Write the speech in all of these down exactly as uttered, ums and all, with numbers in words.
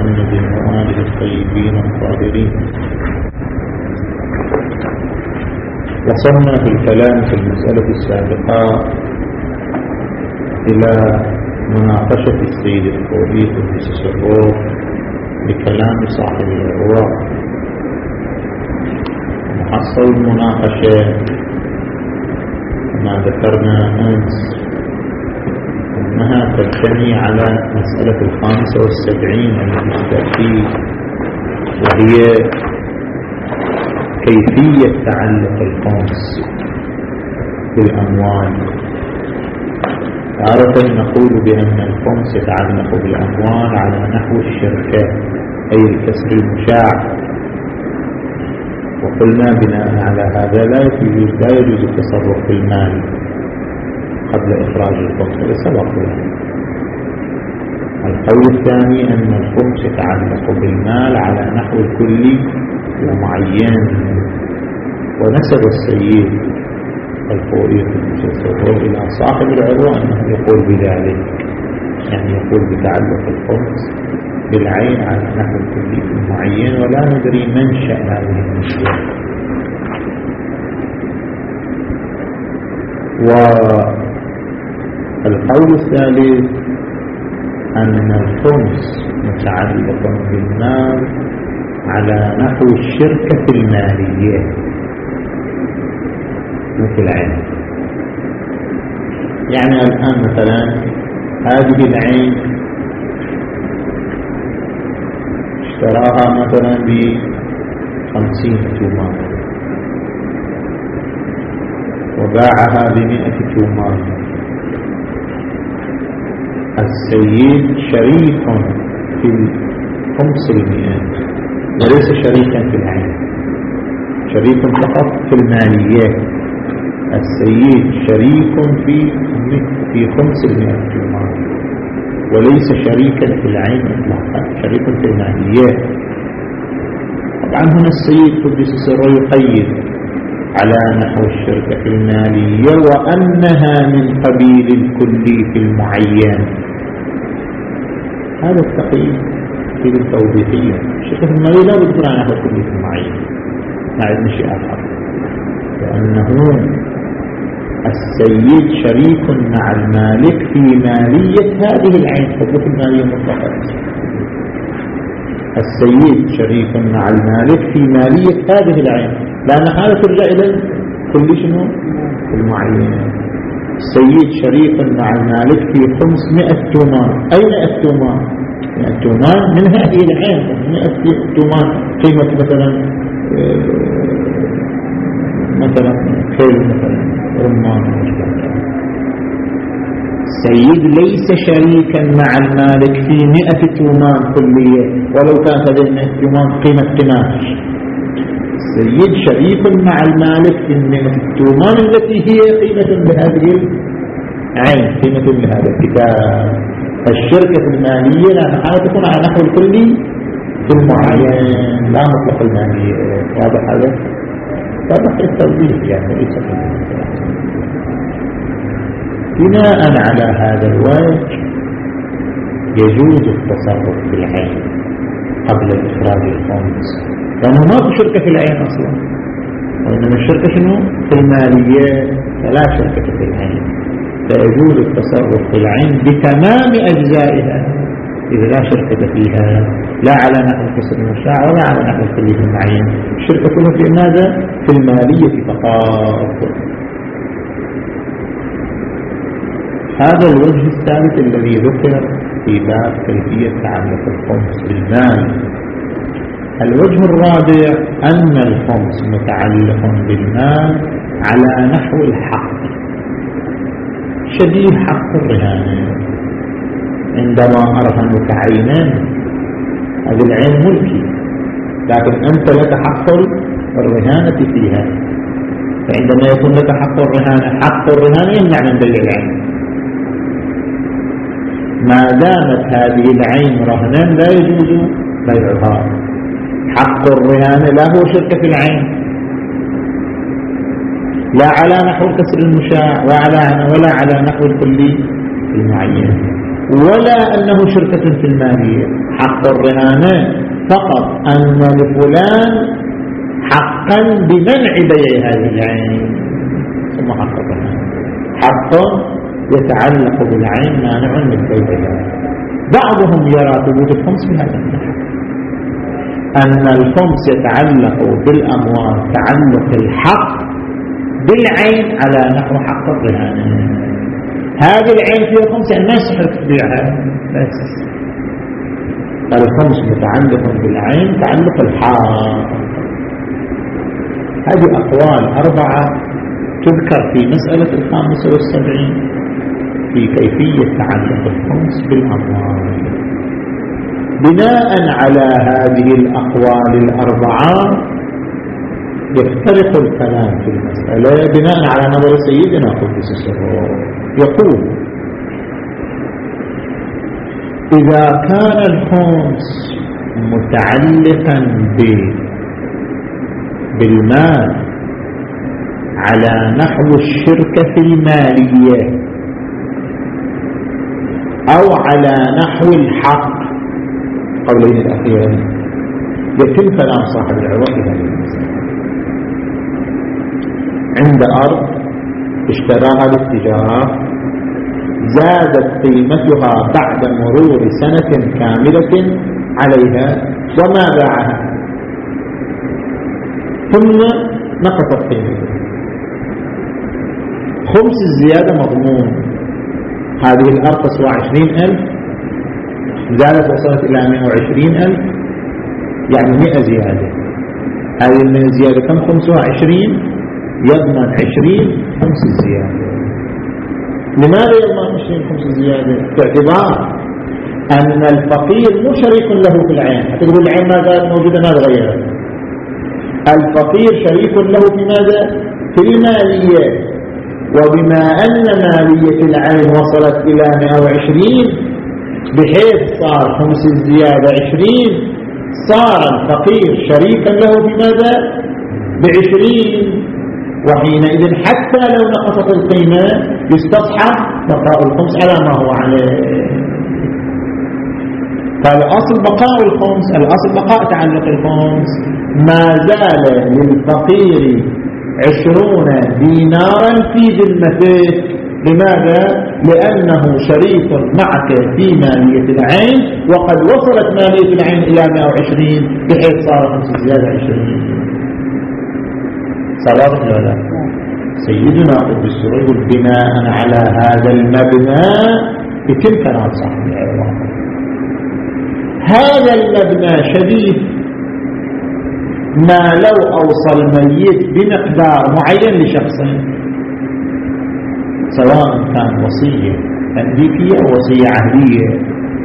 محمد وآله الطيبين الطاهرين. وصلنا في الكلام في المسألة السابقة إلى مناقشة السيد الخوئي قدس سره بكلام صاحب الإرواء. محصل المناقشة ما ذكرنا أمس أنها تبتني على مسألة الخامسة والسبعين التي تأتي، وهي كيفية تعلق الخمس بالأموال. تارة نقول بأن الخمس يتعلق بالأموال على نحو الشركة أي الكسر المشاع، وقلنا بناء على هذا لا يجوز لا يجوز التصرف في المال قبل إخراج الخمس لسبق له. القول الثاني أن الخمس يتعلق بالمال على نحو الكلي ومعين، ونسب السيد الخوئي إلى صاحب العروة أنه يقول بذلك، يعني يقول بتعلق الخمس بالعين على نحو الكلي المعين، ولا ندري منشأ هذه النسبة. والقول الثالث أن الخمس متعلق بالمال على نحو الشركة المالية مثل العين. يعني الآن مثلا هذه العين اشتراها مثلا بخمسين تومان وباعها بمئة تومان. السيد شريك في الخمس المئة وليس شريكا في العين، شريك فقط في الماليات. السيد شريك في في خمس المئة تومان وليس شريكا في العين اطلاقا، شريك في الماليات. طبعا هنا السيد قدس سره يقيد على نحو الشركة المالية وأنها من قبيل الكلي في المعين. هذا التقييد في التوضيحية. الشركة المالية لا بد على نحو الكلي في المعين، ما عندنا شيء آخر، لأنه السيد شريك مع المالك في مالية هذه العين، حقوق المالية مطلقة. السيد شريك مع المالك في مالية هذه العين، لأن هذا ترجع إلى كل شنو المعين. السيد شريك مع المالك في خمسمائة تومان. أي مئة تومان؟ مئة تومان من هذه العين. مئة تومان قيمة مثلا مثلا خيل مثلا رمان. السيد ليس شريكا مع المالك في مئة تومان كلية ولو كان هذه المئة تومان قيمة قماش. السيد شريك مع المالك في مئة تومان التي هي قيمة بهذه العين، قيمة بهذا الكتاب. الشركة المالية لا تكون على نحو الكلي في المعين لا مطلق المالية. واضح هذا؟ واضح التوضيح يعني ليس بناء على هذا الوجه يجوز التصرف في العين قبل إخراج الخمس، لأنه ما في شركة في العين أصلا، وإنما الشركة شنو؟ في المالية، فلا شركة في العين، فيجوز التصرف في العين بتمام أجزائها إذا لا شركة فيها، لا على نحو الكسر المشاع ولا على نحو الكلي المعين. الشركة كلها في ماذا؟ في المالية فقط. هذا الوجه الثالث الذي ذكر في باب كيفية تعلق الخمس بالمال. الوجه الرابع أن الخمس متعلق بالمال على نحو الحق، شبيه حق الرهان. عندما أرهنك عينا هذه العين ملكي، لكن أنت لك حق الرهانة فيها، فعندما يكون لك حق الرهانة حق الرهانة يمنع من بيع العين. ما دامت هذه العين رهنا لا يجوز بيعها. حق الرهانة لا هو شركة في العين، لا على نحو الكسر المشاع ولا على ولا على نحو الكلي المعين. ولا أنه شركة في المالية. حق الرهانة فقط أن لفلان حقا بمنع بيع هذه العين، ثم حق الرهانة حق يتعلق بالعين مانع من بيعها. بعضهم يرى ثبوت الخمس بهذا النحو، أن الخمس يتعلق بالأموال تعلق الحق بالعين على نحو حق الرهانة. هذه العين فيها خمس، يعني ما يصح تبيعها، بس الخمس متعلق بالعين تعلق الحق. هذه أقوال أربعة تذكر في مسألة الخامسة والسبعين في كيفية تعلق الخمس بالأموال. بناء على هذه الأقوال الأربعة يفترق الكلام في المسألة بناء على نظر سيدنا قدس سره. يقول: إذا كان الخمس متعلقا بالمال على نحو الشركة المالية أو على نحو الحق، قولين الأخيرين، يتم كلام صاحب العروة في هذه المسألة. عند أرض اشتراها للتجارة زادت قيمتها بعد مرور سنة كاملة عليها وما باعها، ثم نقصت قيمتها. خمس الزيادة مضمون. هذه الأرض تسوى عشرين ألف، زادت وصلت إلى مئة وعشرين ألف، يعني مئة زيادة. هذه المئة زيادة كم؟ خمسة وعشرين، يضمن عشرين خمس الزيادة. لماذا يضمن عشرين خمس الزيادة؟ باعتبار أن الفقير مو شريك له في العين. حتى تقول العين ما زالت موجودة ما تغيرت. الفقير شريك له في ماذا؟ في المالية. وبما أن مالية العين وصلت إلى مئة وعشرين بحيث صار خمس الزيادة عشرين، صار الفقير شريكا له في ماذا؟ بعشرين. وحينئذ حتى لو نقصت القيمة يستصحب بقاء الخمس على ما هو عليه. فالأصل بقاء الخمس، الأصل بقاء تعلق الخمس. ما زال للفقير عشرون دينارا في ذمته. لماذا؟ لأنه شريك معك في مالية العين، وقد وصلت مالية العين إلى مئة وعشرين بحيث صار خمس زيادة عشرين. صلاة ولا سيدنا قدس يقول بناء على هذا المبنى يتم كلام صاحب العروة. هذا المبنى شديد. ما لو أوصى الميت بمقدار معين لشخصين، سواء كان وصية تنبيكية أو وصية عهدية.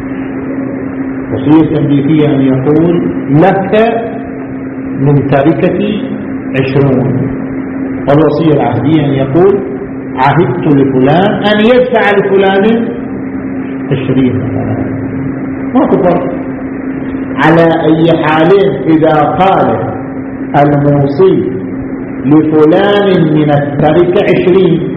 وصية تنبيكية أن يقول لك من تركتي عشرون، والوصية العهدية أن يقول عهدت لفلان أن يدفع لفلان عشرين مثلا. ما فرق. على أي حال إذا قال الموصي لفلان من التركة عشرين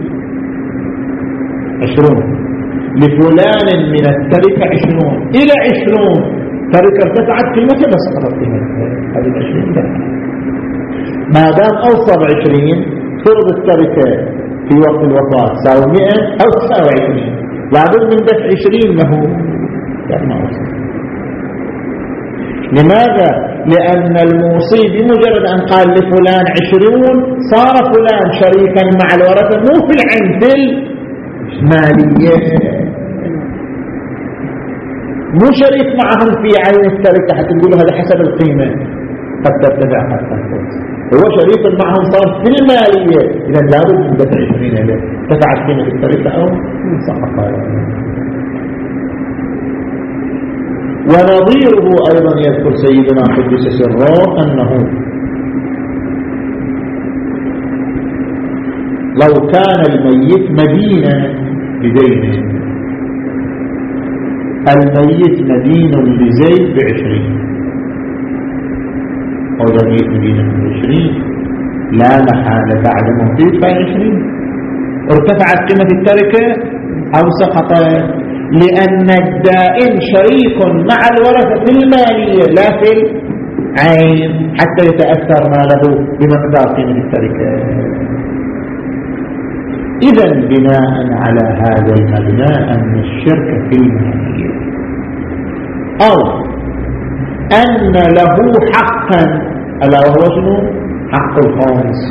عشرون لفلان من التركة عشرون إلى عشرون، تركة ارتفعت قيمتها بس قررت قيمتها هذه العشرين ده. ما دام أوصى بعشرين فرض التركة في وقت الوفاة تساوي مئة أو تساوي عشرين، لابد من دفع عشرين له يعني ما أوصى. لماذا؟ لأن الموصي بمجرد أن قال لفلان عشرون صار فلان شريكا مع الورثة، مو في العين في المالية، مو شريك معهم في عين التركة حتى تقول هذا حسب القيمة قد ترتفع قد تنقص. هو شريك معهم صار في المالية، إذا لابد من دفع عشرين له. ارتفعت قيمة التركة أو سقط. ونظيره أيضا يذكر سيدنا قدس سره أنه لو كان الميت مدينة بدينه، الميت مدين لزيد بعشرين أو الميت مدينة بعشرين، لا محالة بعد موته بعشرين ارتفعت قيمة التركة أو سقطت. لأن الدائن شريك مع الورثة في المالية لا في العين حتى يتأثر ماله بمقدار قيمة التركة. إذن بناء على هذا المبنى أن الشرك في المالية أو أن له حقا ألا وهو شنو؟ حق الخامس،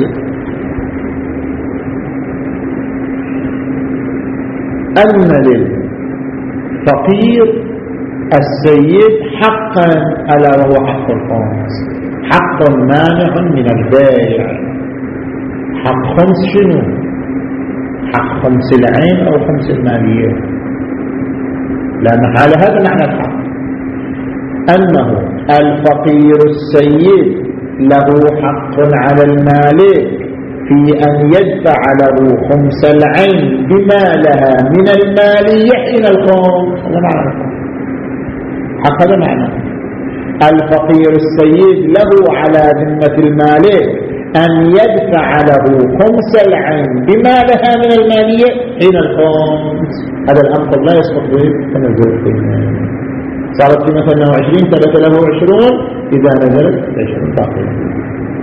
أن للفقير السيد حقا ألا وهو حق الخامس، حق مانع من البيع. حق خمس شنو؟ حق خمس العين أو خمس المالية، لا محالة. هذا معنى الحق، أنه الفقير السيد له حق على المالك في أن يدفع له خمس العين بما لها من المالية حين الخمس. هذا معنى الحق. حق هذا معنى الفقير السيد له على ذمة المالك أن يدفع له خمس العين بما لها من المالية حين الخمس. هذا الأمر لا يسقط به تنزل القيمة. صارت قيمة ثمانية وعشرين ثبت له عشرون، إذا نزلت عشرين باقية.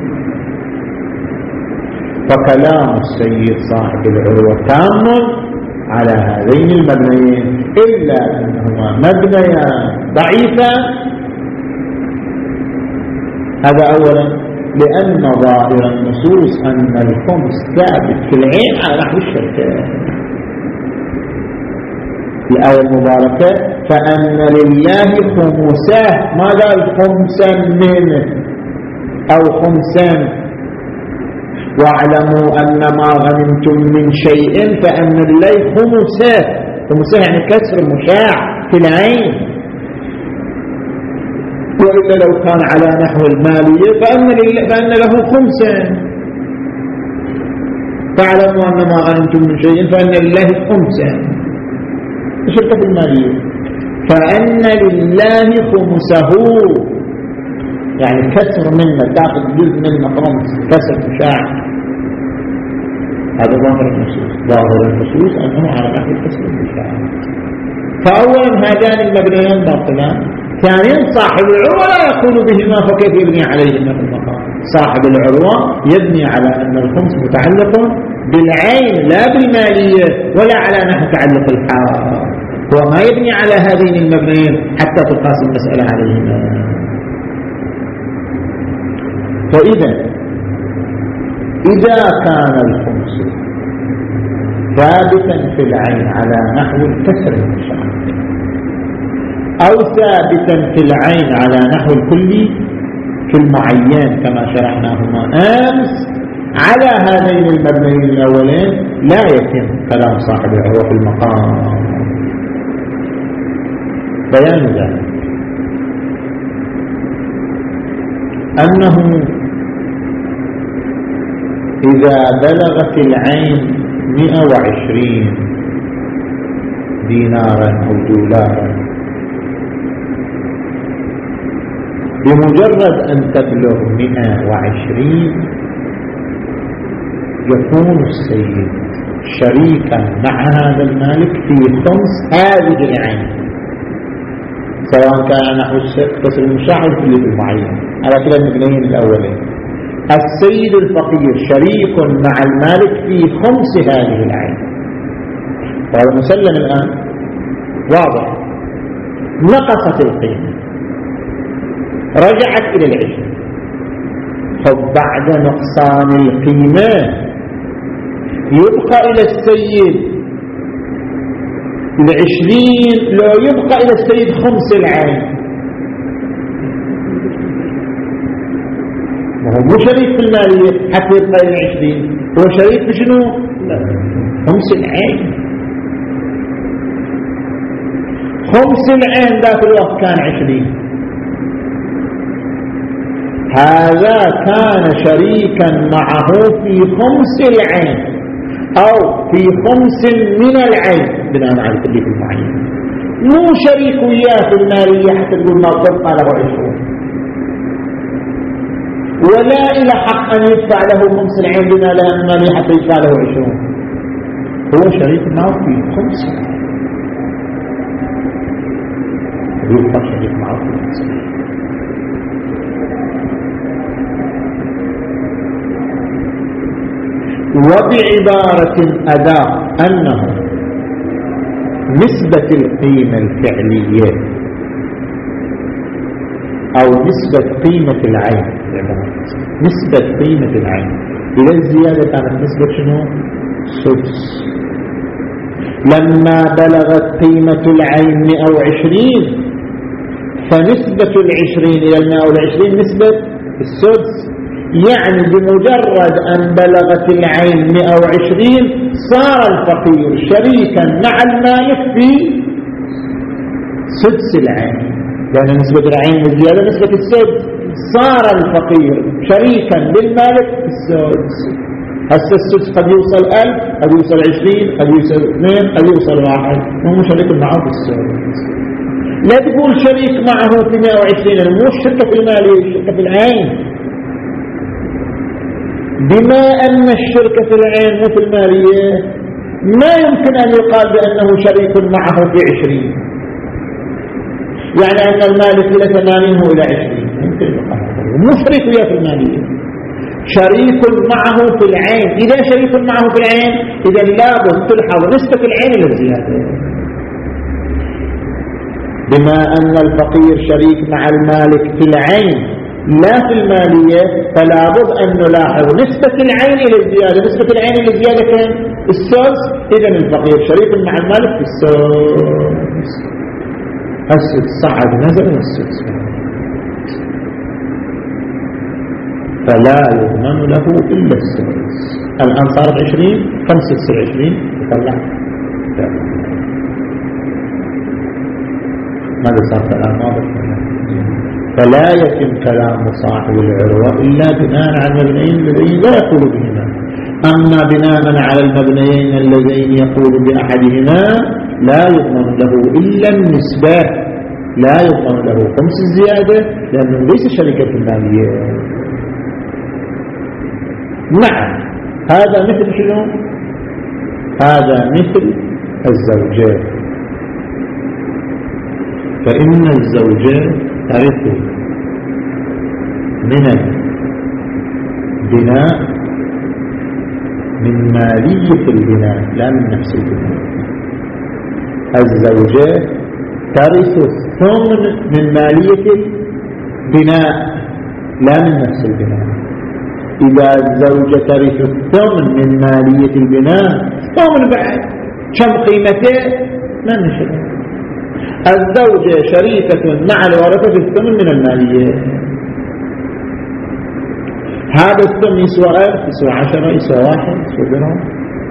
فكلام السيد صاحب العروة تام على هذين المبنيين، إلا أنهما مبنيان ضعيفان. هذا أولا، لأن ظاهر النصوص أن الخمس ثابت في العين على نحو الشركة. الآية المباركة فأن لله خمسه، ما قال خمسا منه أو خمسا، واعلموا أن ما غنمتم من شيء فأن لله خمسه. خمسه يعني كسر مشاع في العين، وإلا لو كان على نحو المالية فأن, فأن له خمسا. فاعلموا أن ما غنمتم من شيء فأن لله خمسا، شركة المالية. فأن لله خمسه يعني كسر منه، تأخذ جزء منه خمس، كسر مشاع. هذا ظاهر النصوص. ظاهر النصوص أنه على نحو الكسر المشاع. فأولا هذان المبنيان باطلان. ثانيا صاحب العروة لا يقول بهما، فكيف يبني عليهما في المقام؟ صاحب العروة يبني على أن الخمس متعلق بالعين لا بالمالية، ولا على نحو تعلق الحال. هو ما يبني على هذين المبنيين حتى تقاس المسألة عليهما. فإذا إذا كان الخمس ثابتا في العين على نحو الكسر المشاع، أو ثابتا في العين على نحو الكلي في المعين كما شرحناهما أمس، على هذين المبنيين الأولين لا يتم كلام صاحب العروة في المقام. بيان ذلك أنه إذا بلغت العين مئة وعشرين دينارا أو دولارا، بمجرد أن تبلغ مئة وعشرين يكون السيد شريكا مع هذا المالك في خمس هذه العين، سواء كان نحو كسر المشاع في المعين على كلا المبنيين الأولين. السيد الفقير شريك مع المالك في خمس هذه العين، وهذا مسلم الآن واضح. نقصت القيمة، رجعت إلى العشرين، فبعد نقصان القيمة يبقى إلى السيد العشرين، لو يبقى إلى السيد خمس العين، وهو مو شريك في المالية حتى يبقى إلى العشرين، هو شريك في شنو؟ خمس العين. خمس العين ذات الوقت كان عشرين، هذا كان شريكا معه في خمس العين أو في خمس من العين بناء على التكليف المعين، مو شريك وياه في المالية حتى تقول ما تبقى له عشرون، ولا إلى حق أن يدفع له خمس العين بما لا المالية حتى يدفع له عشرون. هو شريك معه في خمس. يبقى شريك معه في المال. وبعبارة أداة أنه نسبة القيمة الفعلية أو نسبة قيمة العين، نسبة قيمة العين إلى الزيادة كانت نسبة شنو؟ سدس. لما بلغت قيمة العين مئة وعشرين فنسبة العشرين إلى المئة وعشرين نسبة السدس، يعني بمجرد أن بلغت العين مئة وعشرين صار الفقير شريكا مع المالك في سدس العين، لأن نسبة العين الزيادة نسبة السدس، صار الفقير شريكا بالمالك في السدس. هسه السدس قد يوصل ألف، قد يوصل عشرين، قد يوصل اثنين، قد يوصل واحد، مو شريك معه في السدس. لا تقول شريك معه في مئة وعشرين، مو الشركة في المالية، الشركة في العين. بما أن الشركة في العين مو في المالية ما يمكن أن يقال بأنه شريك معه في عشرين، يعني أن المالك إلى ثمانين هو إلى عشرين، يمكن يقال مو شريك وياه في المالية، شريك معه في العين. إذا شريك معه في العين إذا لابد تلحظ نسبة العين إلى الزيادة. بما أن الفقير شريك مع المالك في العين لا في المالية فلا بد أن نلاحظ نسبة العين إلى الزيادة. نسبة العين إلى الزيادة كان السدس، إذن الفقير شريك مع المالك في السدس. السدس صعد نزل السدس، فلا يضمن له إلا السدس. الآن صارت عشرين، كم سدس العشرين؟ يطلع ماذا صار الآن؟ ماذا؟ فلا يتم كلام صاحب العروة إلا بناء على المبنيين اللذين لا يقول بهما. أما بناء على المبنيين اللذين يقول بأحدهما لا يضمن له إلا النسبة، لا يضمن له خمس الزيادة لأنه ليس شركة المالية. نعم، هذا مثل شنو؟ هذا مثل الزوجات، فإن الزوجات ترث من البناء من مالية البناء لا من نفس البناء. الزوجات ترث الثمن من مالية البناء لا من نفس البناء. إذا الزوجة ترث الثمن من مالية البناء، ثمن بعد كم قيمته ما نشأ. الزوجة شريكة مع الورثة في الثمن من المالية. هذا الثمن يسوى ألف، يسوى عشرة، يسوى واحد، يسوى درهم،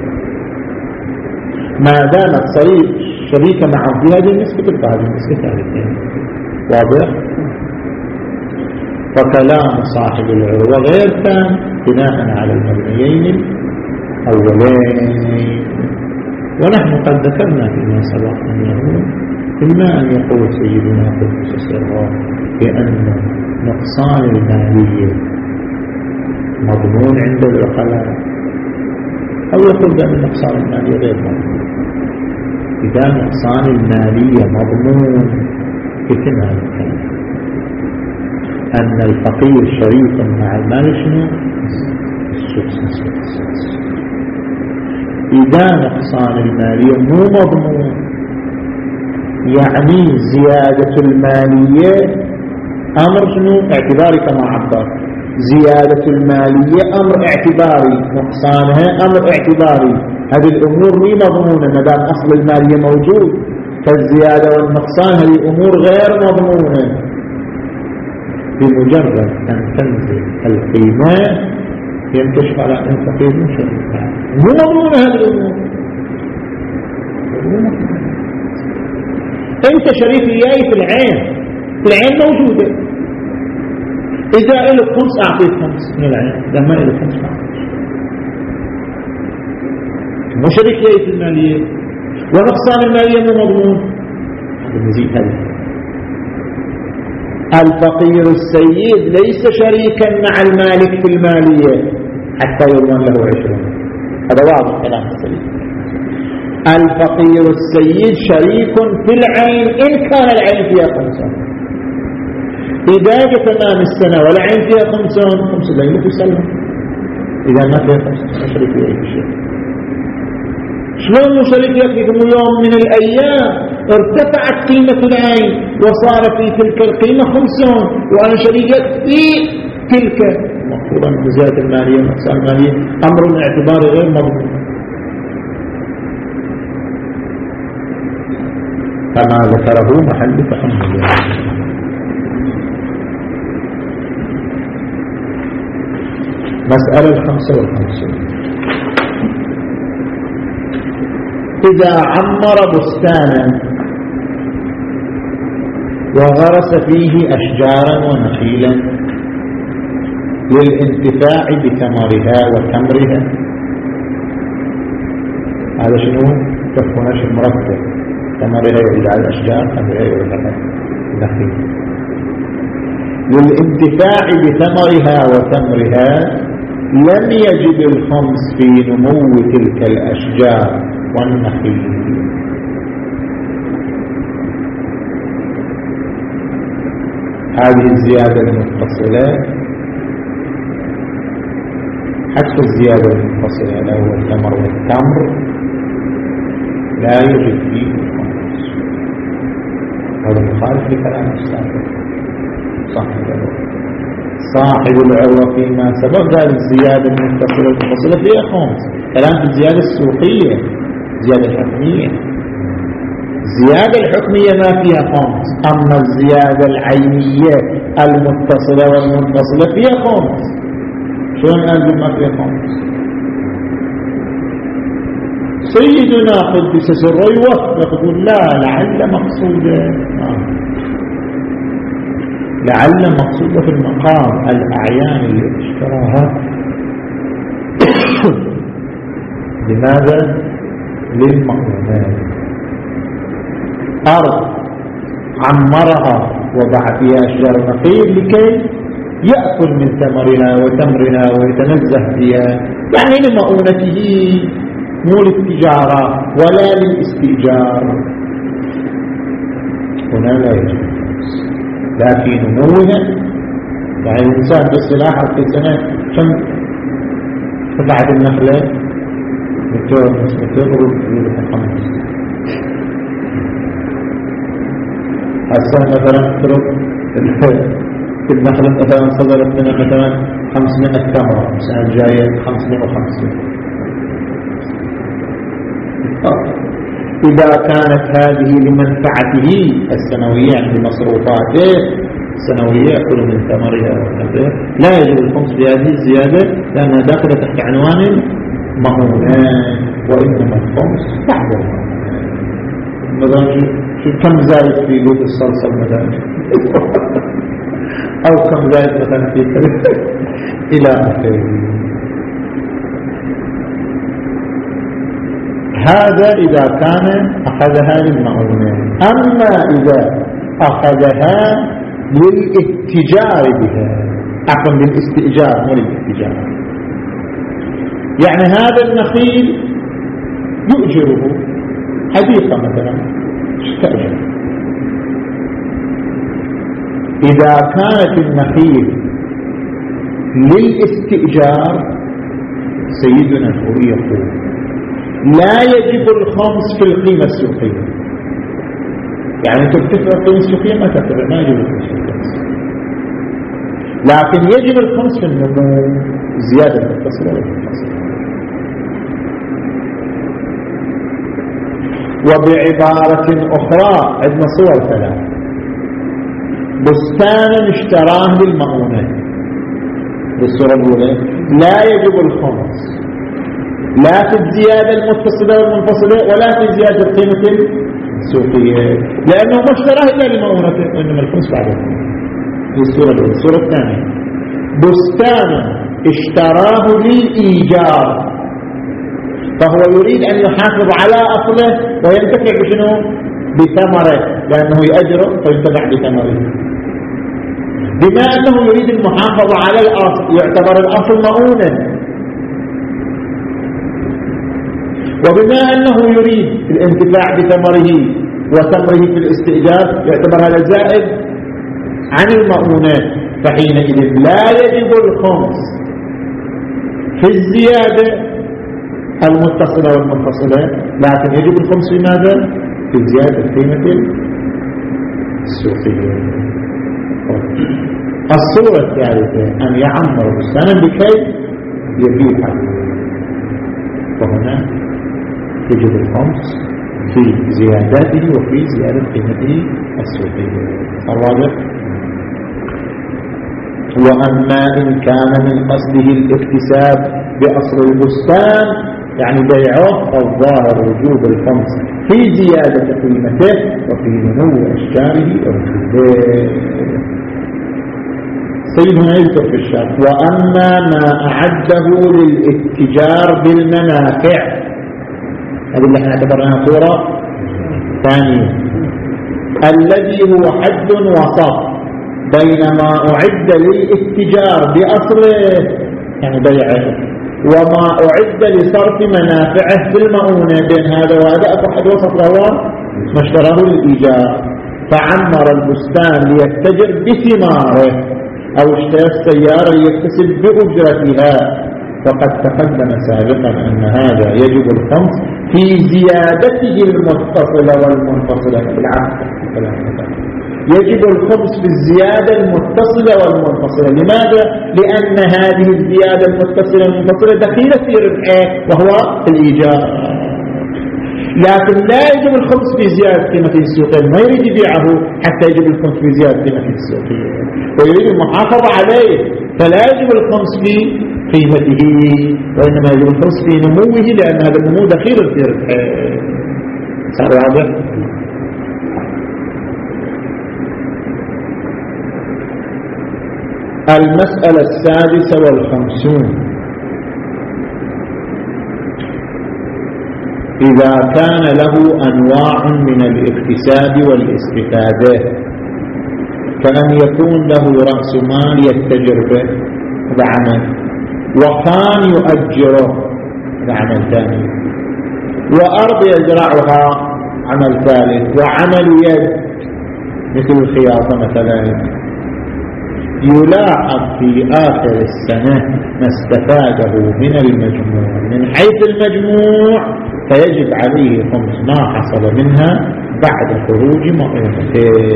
ما دامت صريح شريكة معه في هذه النسبة تبقى هذه النسبة ثالثين. واضح؟ فكلام صاحب العروة غير تام بناء على المبنيين الأولين. ونحن قد ذكرنا فيما سبق أنه إما أن يقول سيدنا قدس سره بأن نقصان المالية مضمون عند العقلاء، أو يقول بأن نقصان المالية غير مضمون. إذا نقصان المالية مضمون يتم هذا الكلام أن الفقير شريك مع المال شنو؟ السدس. إذا نقصان المالية مو مضمون يعني زيادة المالية أمر شنو؟ اعتباري كما عبر. زيادة المالية أمر اعتباري، نقصانها أمر اعتباري. هذه الأمور مي مضمونة ما دام أصل المالية موجود، فالزيادة والنقصان هذه أمور غير مضمونة. بمجرد أن تنزل القيمة ينكشف على أن الفقير مو شريك، مو مضمونة هذه الأمور. أنت شريك وياي في العين، العين موجودة، إذا إلك خمس أعطيك خمس من العين، إذا ما إلك خمس أعطيك. مو شريك وياي في المالية، ونقصان المالية مو مضمون. المزيد هذا الفقير السيد ليس شريكا مع المالك في المالية حتى يضمن له عشرون. هذا واضح كلام السيد. الفقير السيد شريك في العين إن كان العين فيها خمسون. إذا جاء تمام السنة والعين فيها خمسون، خمس لا يملك يسلم. إذا ما فيها خمسون شريك في أي شيء. شلون شريك يقف يوم من الأيام ارتفعت قيمة العين وصار في تلك القيمة خمسون، وأنا شريك في تلك مقصورا بزيادة المالية والنقصان المالية، أمر اعتباري غير مضمون كما ذكره محل تحمل. مسألة الخمسة والخمسين. إذا عمر بستانا وغرس فيه أشجارا ونخيلا للانتفاع بثمرها وتمرها، هذا شنو؟ تكونش المرتب، ثمرها يعود على الأشجار، ثمرها يعود على النخيل. للانتفاع بثمرها وتمرها لم يجب الخمس في نمو تلك الأشجار والنخيل. هذه الزيادة المتصلة حتى الزيادة المتصلة له الثمر والتمر لا يجب فيه الخمس. هذا مخالف لكلام السابق. صاحب العروة صاحب العروة فيما سبق قال الزيادة المتصلة المتصلة فيها خمس. كلام في الزيادة السوقية، الزيادة الحكمية. الزيادة الحكمية ما فيها خمس، أما الزيادة العينية المتصلة والمنفصلة فيها خمس. شلون أنزل ما فيها خمس؟ سيدنا قدس سره يوفق يقول لا لعل مقصودة آه. لعل مقصودة في المقام الأعيان اللي اشتراها لماذا؟ للمقومات. أرض عمرها وضع فيها أشجار نخيل لكي يأكل من ثمرها وتمرها ويتنزه فيها، يعني لمؤونته مو للتجارة ولا للاستئجار. هنا لا يجب، لكن نموها يعني الإنسان بالصلاح في سنة كم فتحت النخلة متر متر ورد خمس. السنة مثلا ترك النخلة مثلا صدرت لنا مثلا خمسمائة تمرة، السنة الجاية خمسمائة وخمسين. إذا كانت هذه لمنفعته السنوية عند مصروفاته السنوية يأكل من ثمرها وكذا، لا يجب الخمس بهذه الزيادة لأنها داخلة تحت عنوان مهونات، وإنما الخمس تحت مثلا شو كم زايد في لوت الصلصة مثلا أو كم زايد مثلا في إلى آخره. هذا إذا كان أخذها للمعونات. أما إذا أخذها للاتجار بها، عفوا للاستئجار مو للاتجار، يعني هذا النخيل يؤجره حديقة مثلا استأجر. إذا كانت النخيل للاستئجار سيدنا الخوي يقول لا يجب الخمس في القيمة السوقية، يعني ترتفع القيمة السوقية ما ترتفع، ما يجب الخمس في القيمة السوقية، لكن يجب الخمس في النمو زيادة المتصلة والمنفصلة. وبعبارة أخرى عندنا صور ثلاث: بستانا اشتراه للمؤونة بالصورة الأولى لا يجب الخمس لا في الزيادة المتصلة والمنفصلة ولا في زيادة القيمة السوقية، لأنه ما اشتراه إلا لمؤونته، وإنما الخمس بعدها. في الصورة الأولى. الصورة الثانية: بستانا اشتراه للإيجار، فهو يريد أن يحافظ على أصله وينتفع بشنو؟ بثمره، لأنه يأجره فينتفع بثمره. بما أنه يريد المحافظة على الأصل يعتبر الأصل مؤونا، وبما أنه يريد الانتفاع بثمره وثمره في الاستئجار يعتبر هذا زائد عن المؤونات، فحينئذ لا يجب الخمس في الزيادة المتصلة والمنفصلة، لكن يجب الخمس في ماذا؟ في زيادة قيمة السوقية. الصورة الثالثة أن يعمر بستانا بكي يبيعه، وهنا يجب الخمس في زياداته وفي زيادة قيمته السوقية. الواضح؟ وأما إن كان من قصده الاكتساب بأصل البستان يعني بيعه، الظاهر وجوب الخمس في زيادة قيمته وفي نمو أشجاره وركوبه. سيد هنا يذكر في الشرح: وأما ما أعده للاتجار بالمنافع، هذه اللي احنا اعتبرناها صورة ثانية، الذي هو حد وسط بين ما أعد للاتجار بأصله يعني بيعه وما أعد لصرف منافعه في المؤونة، بين هذا وهذا أكو حد وسط وهو ما اشتراه للإيجار. فعمر البستان ليتجر بثماره أو اشترى السيارة ليكتسب بأجرتها، فقد تقدم سابقا أن هذا يجب الخمس في زيادته المتصلة والمنفصلة في العقد. يجب الخمس في الزيادة المتصلة والمنفصلة. لماذا؟ لأن هذه الزيادة المتصلة والمنفصلة دخيلة في ربحه وهو الإيجار، لكن لا يجب الخمس في زيادة قيمته السوقية. ما يريد يبيعه حتى يجب الخمس في زيادة قيمته السوقية، ويريد المحافظة عليه، فلا يجب الخمس في قيمته، وإنما يجب الخمس في نموه، لأن هذا النمو دخيل في ربحه. صار واضح؟ المسألة السادسة والخمسون: إذا كان له أنواع من الاكتساب والاستفادة، فأن يكون له رأس مال يتجر به بعمل، وخان يؤجره بعمل ثاني، وأرض يزرعها عمل ثالث، وعمل يد مثل الخياطة مثلا. يلاحظ في آخر السنة ما استفاده من المجموع من حيث المجموع، فيجب عليه خمس ما حصل منها بعد خروج مؤونته.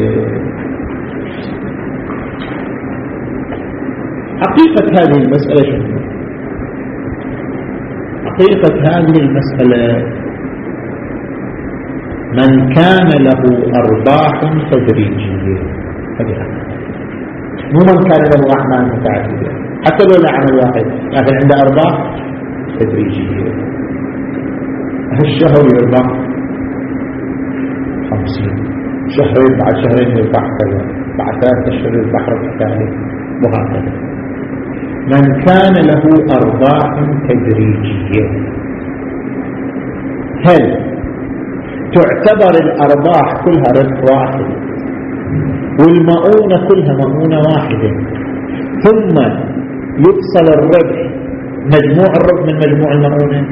حقيقة هذه المسألة شنو؟ حقيقة هذه المسألة من كان له أرباح تدريجية، هذه مو من كان له أعمال متعددة، حتى لو لا عمل واحد لكن عنده أرباح تدريجية. هالشهر يربح خمسين، شهرين بعد شهرين يربح كذا، بعد ثلاثة أشهر يربح ربح ثالث، وهكذا. من كان له أرباح تدريجية، هل تعتبر الأرباح كلها ربح واحد والمؤونة كلها مؤونة واحدة، ثم يفصل الربح مجموع الربح من مجموع المؤونة؟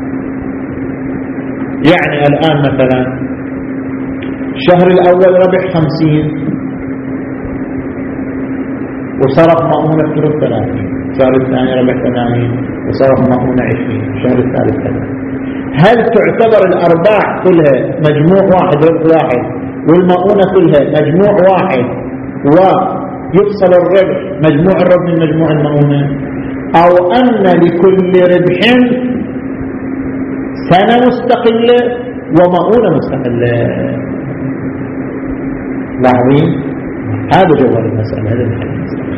يعني الآن مثلا الشهر الأول ربح خمسين وصرف مؤونة كله ثلاثين، الشهر الثاني ربح ثمانين وصرف مؤونة عشرين، الشهر الثالث كذا. هل تعتبر الأرباح كلها مجموع واحد ربح واحد والمؤونة كلها مجموع واحد ويفصل الربح مجموع الربح من مجموع المؤونة، أو أن لكل ربح سنة مستقلة ومؤونة مستقلة؟ لاحظين هذا جواب المسألة. هذا المسألة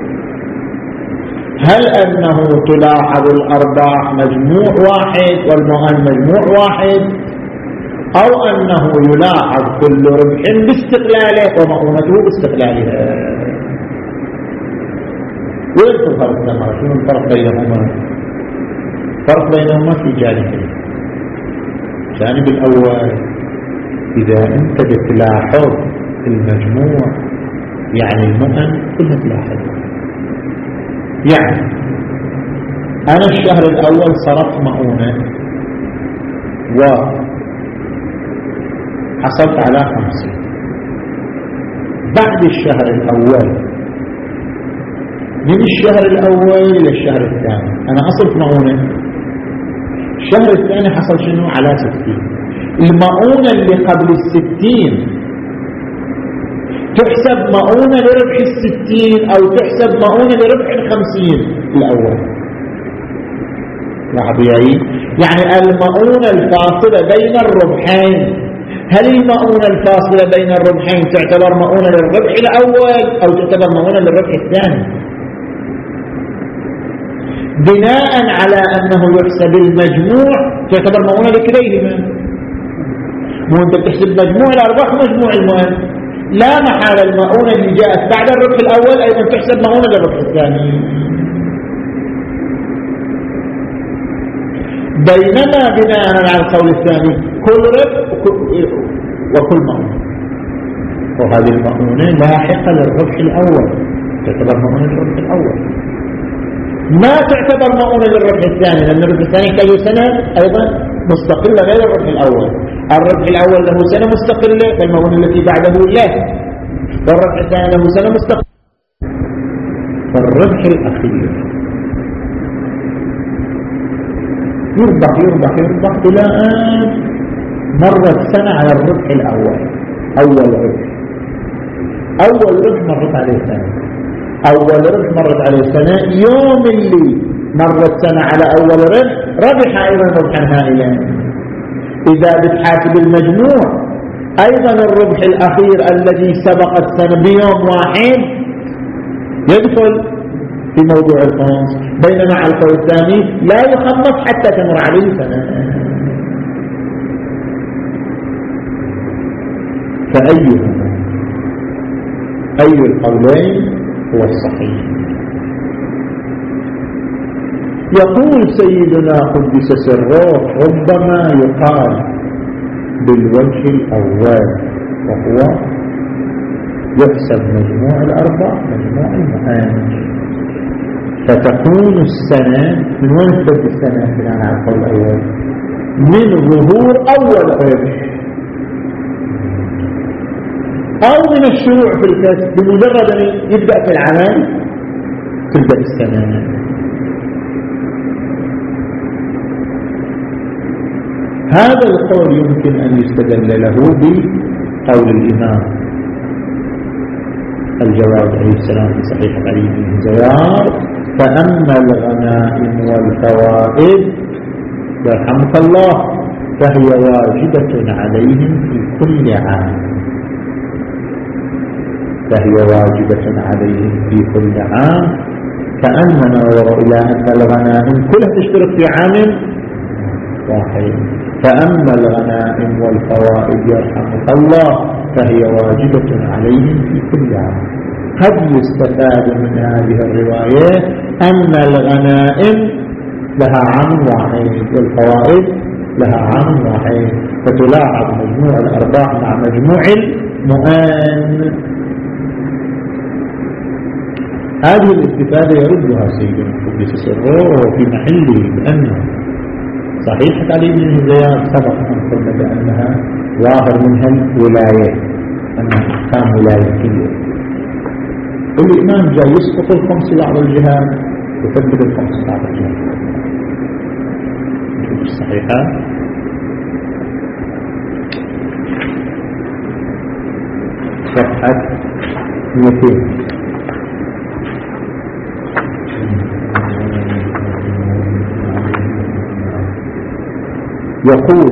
هل أنه تلاحظ الأرباح مجموع واحد والمؤن مجموع واحد، أو أنه يلاحظ كل ربح باستقلاله ومؤونته باستقلالها؟ وين الفرق بينهما؟ شنو الفرق بينهما؟ الفرق بينهما في جانبين. الجانب الأول، إذا أنت بتلاحظ المجموع يعني المؤن كلها تلاحظ. يعني أنا الشهر الأول صرفت مؤونة وحصلت على خمسين. بعد الشهر الأول، من الشهر الأول إلى الشهر الثاني أنا أصرف مؤونة. الشهر الثاني حصل شنو؟ على ستين. المؤونة اللي قبل الستين تحسب مؤونة لربح الستين أو تحسب مؤونة لربح الخمسين الأول. لاحظوا يعني المؤونة الفاصلة بين الربحين، هل المؤونة الفاصلة بين الربحين تعتبر مؤونة للربح الأول أو تعتبر مؤونة للربح الثاني؟ بناء على أنه يحسب المجموع تعتبر مؤونة لكليهما. مو أنت تحسب مجموع الأرباح مجموع المؤن، لا محالة المؤونة اللي جاءت بعد الربح الأول أيضا تحسب مؤونة للربح الثاني. بينما بناء على القول الثاني كل ربح وكل مؤونة، وهذه المؤونة لاحقة للربح الأول تعتبر مؤونة للربح الأول، ما تعتبر مؤونة للربح الثاني، لأن الربح الثاني كل سنة أيضا مستقلة غير الربح الأول. الربح الأول له سنة مستقلة، فالمؤونة التي بعده لا، والربح الثاني له سنة مستقلة. فالربح الأخير يربح يربح يربح إلى أن مرت سنة على الربح الأول. أول ربح أول ربح مرت عليه سنة، أول ربح مرت عليه سنة، يوم اللي مرت سنة على أول ربح ربح أيضا ربحا هائلا. إذا بتحاسب المجموع أيضا الربح الأخير الذي سبق السنة بيوم واحد يدخل في موضوع الخمس، بينما على القول الثاني لا يخلص حتى تمر عليه سنة. فأيهما أي القولين هو الصحيح؟ يقول سيدنا قدس سره ربما يقال بالوجه الأول، وهو يحسب مجموع الأربع مجموع المعاني، فتكون السنة من وين تبدأ السنة بناء على القول الأول؟ من ظهور أول ربح أو من الشروع في الكسب، بمجرد أن يبدأ في العمل تبدأ السنة. هذا القول يمكن أن يستدل له بقول الإمام الجواد عليه السلام في صحيح علي بن زيار: فأما الغنائم والفوائد يرحمك الله فهي واجبة عليهم في كل عام، فهي واجبة عليهم في كل عام، كأننا ننظر إلى أن الغنائم كلها تشترك في عام واحد. فأما الغنائم والفوائد يرحمك الله فهي واجبة عليهم في كل عام. قد يستفاد من هذه الرواية أن الغنائم لها عام واحد والفوائد لها عام واحد، فتلاحظ مجموع الأرباح مع مجموع المؤن. هذه الاستفادة يردها سيدنا قدس سره في محله، بأنه صحيحة علي بن زياد سبق أن قلنا بأنها ظاهر منها الولاية، أنها أحكام ولايتية. الإمام جاء يسقط الخمس بعض الجهات ويثبت الخمس بعض الجهات. نشوف الصحيحة. صفحة مئتين. يقول: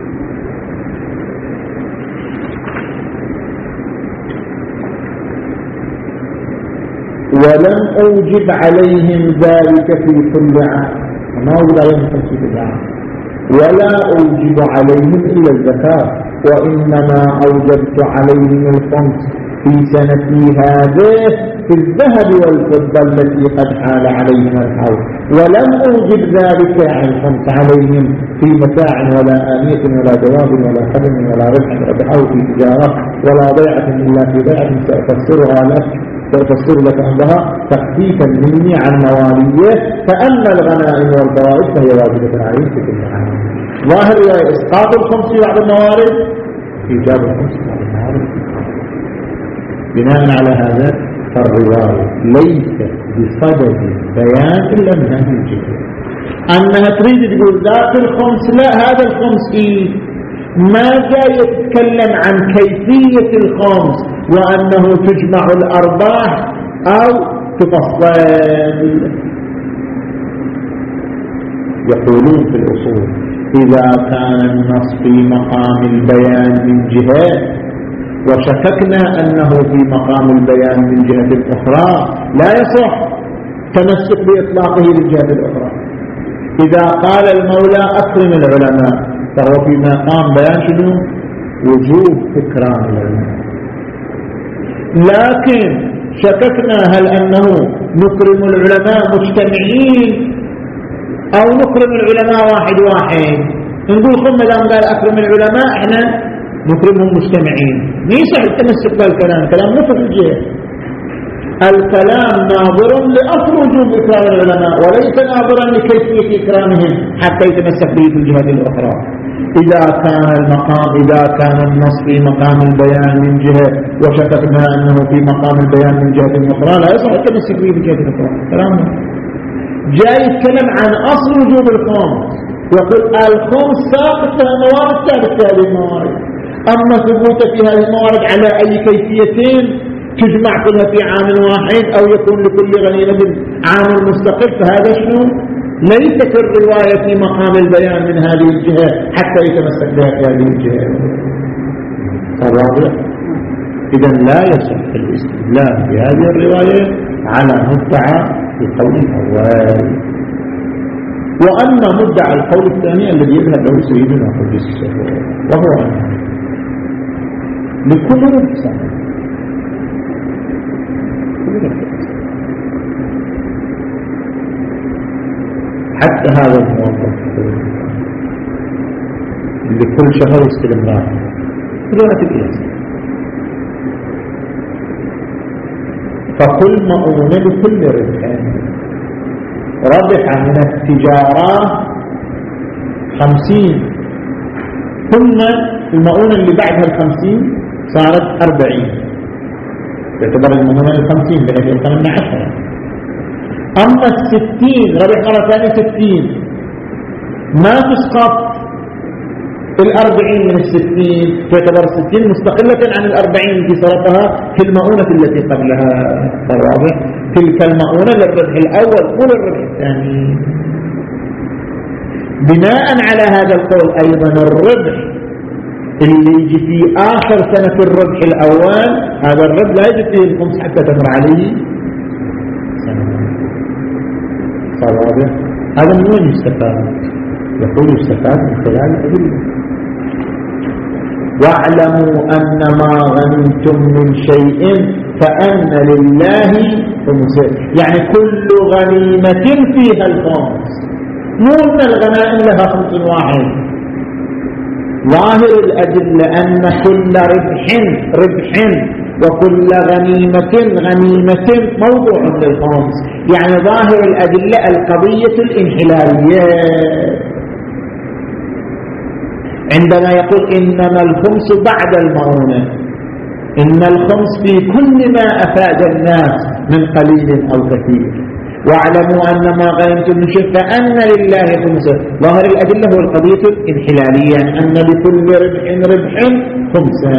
ولم أوجب عليهم ذلك في كل عام، ما أوجب عليهم في كل عام، ولا أوجب عليهم إلا الزكاة، وإنما أوجبت عليهم الخمس في سنتي هذه في الذهب والفضة التي قد حال عليهم الحول، ولم أوجب ذلك عن الخمس عليهم في متاع ولا آنية ولا دواب ولا خدم ولا ربح ربح أو في تجارة ولا ضيعة إلا في ضيعة سأفسرها لك تصير لك عندها تخفيفا مني عن مواليه. فأما الغنائم والفوائد فهي واجبة عليك في كل عام. ظاهر رواية إسقاط الخمس في بعض الموارد، إيجاب الخمس في بعض الموارد. بناء على هذا فالرواية ليست بصدد بيان إلا من هذه الجهة، أنها تريد تقول ذات الخمس لا، هذا الخمس إيه؟ ما جاي يتكلم عن كيفية الخمس وأنه تجمع الأرباح أو تفصل. يقولون في الأصول إذا كان النص في مقام البيان من جهة وشككنا أنه في مقام البيان من جهة أخرى لا يصح تمسك بإطلاقه للجهة الأخرى. إذا قال المولى أكرم العلماء فهو في مقام بيان شنو؟ وجوب إكرام العلماء. لكن شككنا هل أنه نكرم العلماء مجتمعين أو نكرم العلماء واحد واحد. نقول خم دام قال أكرم العلماء احنا نكرمهم مجتمعين، ما يصح التمسك بالكلام، كلام نفر الجهة. الكلام ناظر لأصل وجوب إكرام العلماء وليس ناظرا لكيفية إكرامهم حتى يتمسك به في الجهة الأخرى. إذا كان المقام إذا كان النص في مقام البيان من جهة وشككنا أنه في مقام البيان من جهة أخرى لا يصح التمسك به في الجهة الأخرى. كلام جاي يتكلم عن أصل وجوب الخمس، يقول الخمس ساقط في موارد ثابت في هذه الموارد، أما ثبوت في هذه الموارد على أي كيفيتين تجمع كلها في عام واحد أو يكون لكل غنيمة عام مستقل، فهذا شنو؟ ليست الرواية في مقام البيان من هذه الجهة حتى يتمسك بها في هذه الجهة. الرابع إذن لا يصح الاستدلال بهذه الرواية على مدعى القول الأول، وأما مدعى القول الثاني الذي يذهب له سيدنا قدس السفر وهو أنه لكل ربح حتى هذا الموظف لكل شهر يستلم راتب راتب إلى فكل مؤونة لكل ربح. ربح من التجارة خمسين ثم المؤونة اللي بعدها الخمسين صارت أربعين، تعتبر المؤونة الخمسين بحيث يمكن من عشرة. أما الستين ربح مرة ثانية ستين ما تسقط الأربعين من الستين، تعتبر الستين مستقلة عن الأربعين التي صرفها في المؤونة التي قبلها. الرابع تلك المؤونة للربح الأول وللربح الثاني. بناء على هذا القول أيضا الربح اللي يجي في آخر سنة الربح الأول هذا الربح لا يجي فيه الخمس حتى تمر عليه سنة. الرابع هذا من وين يستفاد؟ يقول يستفاد من خلال الأدلة. واعلموا أن ما غنمتم من شيء فأن لله خمسه، يعني كل غنيمة فيها الخمس، مو أن الغنائم لها خمس واحد. ظاهر الأدلة أن كل ربح ربح وكل غنيمة غنيمة موضوع للخمس، يعني ظاهر الأدلة القضية الانحلالية. عندما يقول إنما الخمس بعد المؤونة، إن الخمس في كل ما أفاد الناس من قليل أو كثير. واعلموا أن ما غنمتم من شيء فأن لله خمسه. ظاهر الأدلة هو القضية الانحلالية أن لكل ربح ربح خمسا.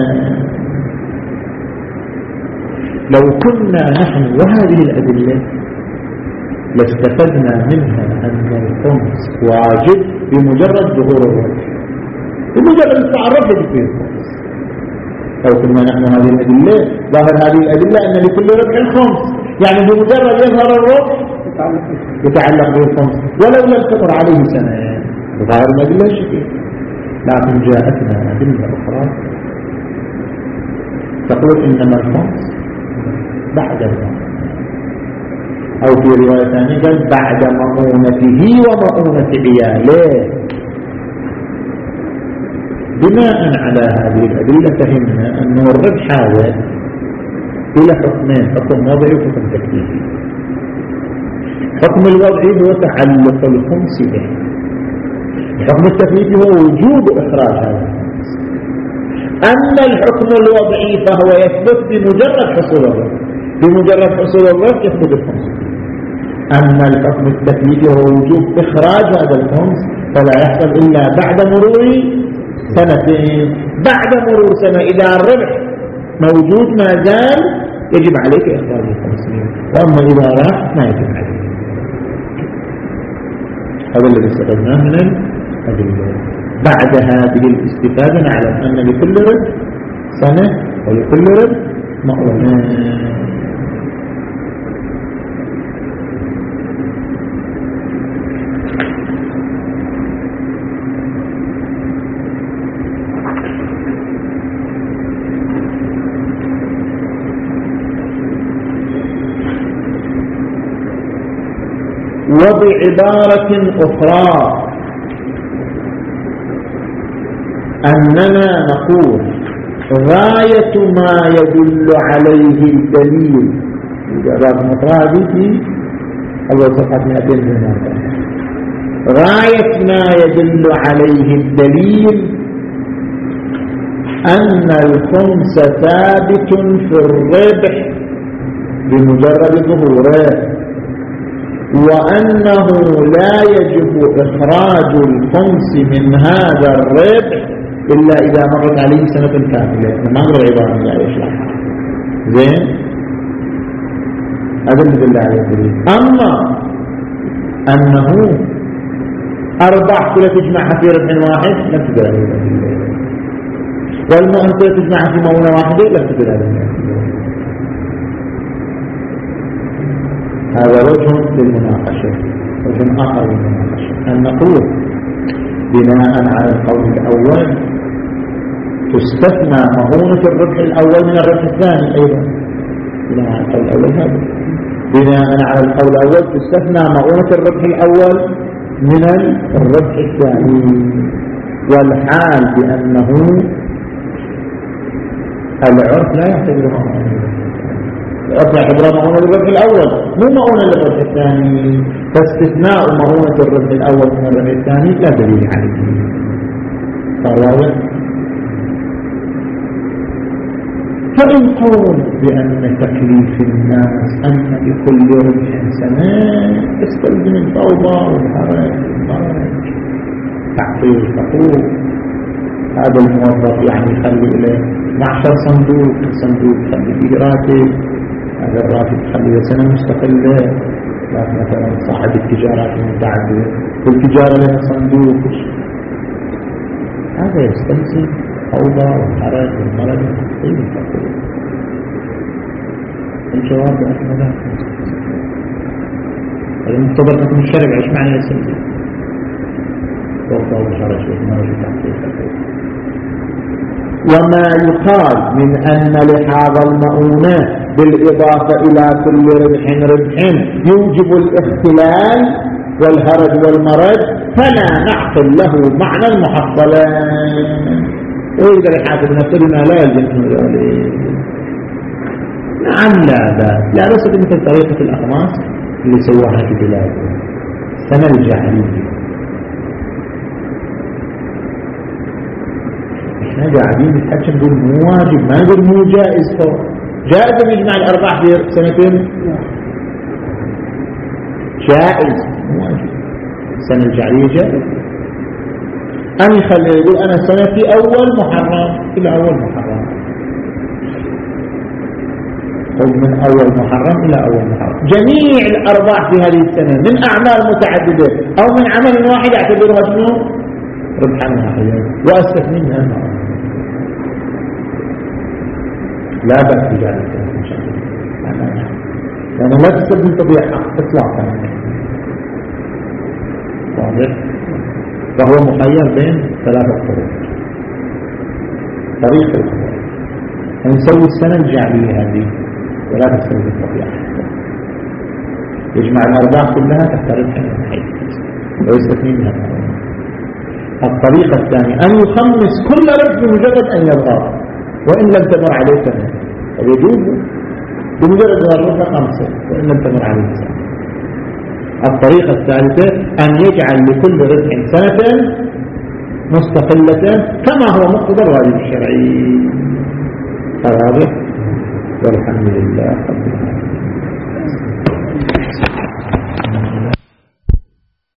لو كنا نحن وهذه الأدلة لاستفدنا منها أن الخمس واجب بمجرد ظهور الربح، بمجرد التعرف به الخمس. لو كنا نحن هذه الأدلة ظاهر هذه الأدلة أن لكل ربح خمس، يعني بمجرد يظهر الربح يتعلق به الخمس ولو لم تمر عليه سنة، ظاهر الأدلة الشكل. لكن جاءتنا أدلة أخرى تقول إنما الخمس بعد المؤونة، أو في رواية ثانية قال بعد مؤونته ومؤونة عياله. بناء على هذه الأدلة فهمنا أن الربح هذا إلى حكمين، حكم وضعي وحكم تكليفي. الحكم الوضعي هو تعلق الخمس به، الحكم التكليفي هو وجوب إخراج هذا الخمس. أما الحكم الوضعي فهو يثبت بمجرد حصول الربح، بمجرد حصول الربح يثبت الخمس. أما الحكم التكليفي هو وجوب إخراج هذا الخمس، فلا يحصل إلا بعد مرور سنتين. بعد مرور سنة إذا الربح موجود ما زال يجب عليك إخراج الخمسين، وأما إذا راح ما يجب عليك. هذا الذي استفدناه من الأدلة. بعد هذه الاستفادة نعلم أن لكل ربح سنة ولكل ربح مؤونة. وبعبارة أخرى أننا نقول غاية ما يدل عليه الدليل، بعبارة أخرى هذه أول صفحة مئتين من غاية ما يدل عليه الدليل أن الخمس ثابت في الربح بمجرد ظهوره، وأنه لا يجب إخراج الخمس من هذا الربح إلا إذا مرت عليه سنة كاملة. ما أقدر عبارة لا يشرحها زين. هذا اللي دل عليه الدليل. أما أنه أربع كلها تجمعها في ربح واحد لا تدل عليه الدليل، والمؤن كلها تجمعها في مؤونة واحدة لا تدل عليه الدليل. هذا وجه للمناقشة. وجه آخر للمناقشة أن نقول بناء على القول الأول تستثنى مؤونة الربح الأول من الربح الثاني أيضا. بناء على القول الأول هذا بناء على القول الأول تستثنى مؤونة الربح الأول من الربح الثاني، والحال بأنه العرف لا يعتبر مؤونة، العرف يعتبر مؤونة الربح الأول مو مؤونة للربح الثاني، فاستثناء مؤونة الربح الأول من الربح الثاني لا دليل عليه. فواضح. فإن قول بأن تكليف الناس أن لكل ربح سنة تستلزم الفوضى والحرج والمرج تعطيل الحقوق. هذا الموظف يعني يخلي له معشر صندوق، صندوق يخلي فيه راتب، هذا الراتب يخلي له سنة مستقلة. لكن مثلا صاحب التجارات المتعددة والتجارة لها صندوق، هذا يستلزم فوضى والحرج والمرج وتعطيل الحقوق. الجواب بأن لا. المقتضى حكم الشرع ايش معنى يستلزم فوضى والحرج والمرج وتعطيل الحقوق. وما يقال من أن لهذا المؤونة بالإضافة إلى كل ربح ربح يوجب الاختلال والهرج والمرج فلا نعقل له معنى المحصلين، ويقدر يحاسب نفسه بما لا يلزم من ذلك. نعم لا بأس، لا بأس مثل طريقة الأخماس اللي سواها في بلادنا السنة الجاهلية. احنا قاعدين نتحكم نقول مو واجب، ما نقول مو جائز. فوق جائز ان يجمع الارباح في سنتين، جائز مو واجب. السنة الجاهلية جائز. أن يخلي يقول أنا سنتي أول محرم إلى أول محرم، أو من أول محرم إلى أول محرم. جميع الأرباح في هذه السنة من أعمال متعددة أو من عمل واحد اعتبرها شنو؟ ربحا واحدا وأستثني منها المرأة. لا بأس بذلك إن شاء الله، لأنه لا تستبدل طبيعة إطلاقا. واضح؟ فهو مخير بين ثلاثة طرق. طريق الأول نسوي السنة الجعلية هذه ولا تستبدل الطبيعة، يجمع الأرباح كلها تحت ربح واحد ويستثني منها المرأة. الطريقة الثانية أن يخمس كل ربح بمجرد أن يظهر وإن لم تمر عليه سنة، ويجوز بمجرد ضرورة خمسة وإن لم تمر على الإنسان. الطريقة الثالثة أن يجعل لكل رزق سنة مستقلة كما هو مقتضى الواجب الشرعي. هذا والحمد لله رب العالمين.